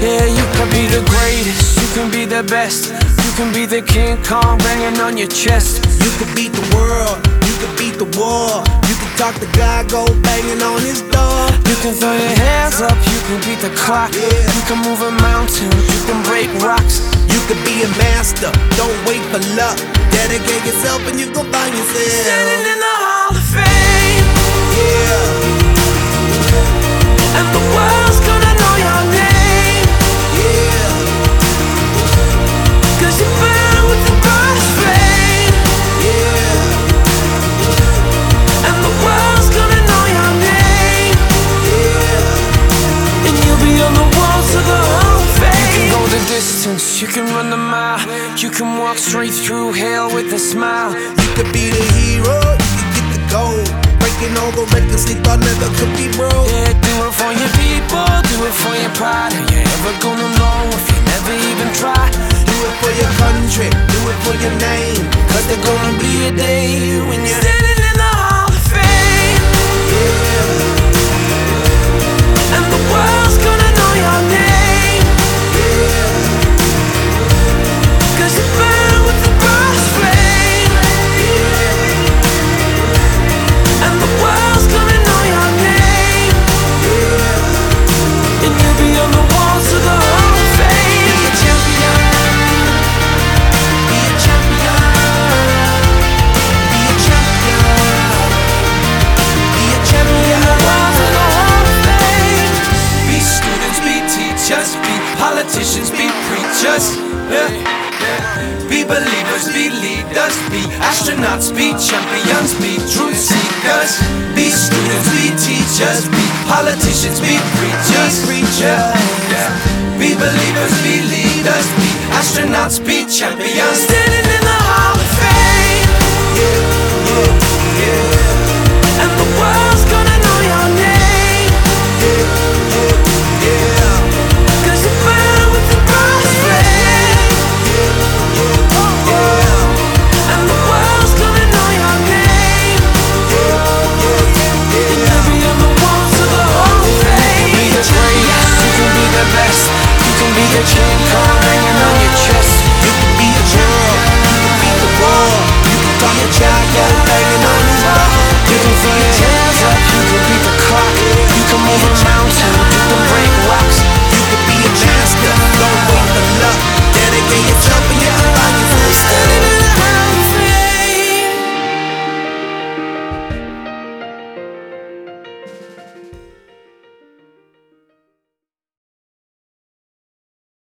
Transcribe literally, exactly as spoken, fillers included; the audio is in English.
Yeah, you can be the greatest, you can be the best, you can be the King Kong banging on your chest. You can beat the world, you can beat the war. You can talk to God, go banging on his door. You can throw your hands up, you can beat the clock. Yeah. You can move a mountain, you can break rocks. You can be a master, don't wait for luck. Dedicate yourself and you gon' find yourself Standing in the Hall of Fame. Yeah, And the world's gonna know your name, yeah, 'cause you burn with the brightest flame. yeah, And the world's gonna know your name, yeah. and you'll be on the walls of the Hall of Fame. You can go the distance, you can run the mile, you can walk straight through hell with a smile. You could be the hero, you can get the gold. Breaking all the records they thought never could be broke. Yeah, do it for your people, do it for your pride. Are you ever gonna know if you never even try? Do it for your country, do it for your name. 'Cause there's gonna be a day when you're Standing in the Hall of Fame, yeah, and the world's gonna know your name, yeah, 'cause you burn with the brightest flame. And the world's gonna know your name, and you'll be on the walls of the Hall of Fame. be a champion, be a champion, be a champion, be a champion. Walls of the Hall of Fame. Be students, be teachers, be politicians, be preachers. Yeah. Be believers, be leaders, be astronauts, be champions, be truth seekers. Be students, be teachers, be politicians, be preachers. Yeah. Yeah. Be believers, be leaders, be astronauts, be champions.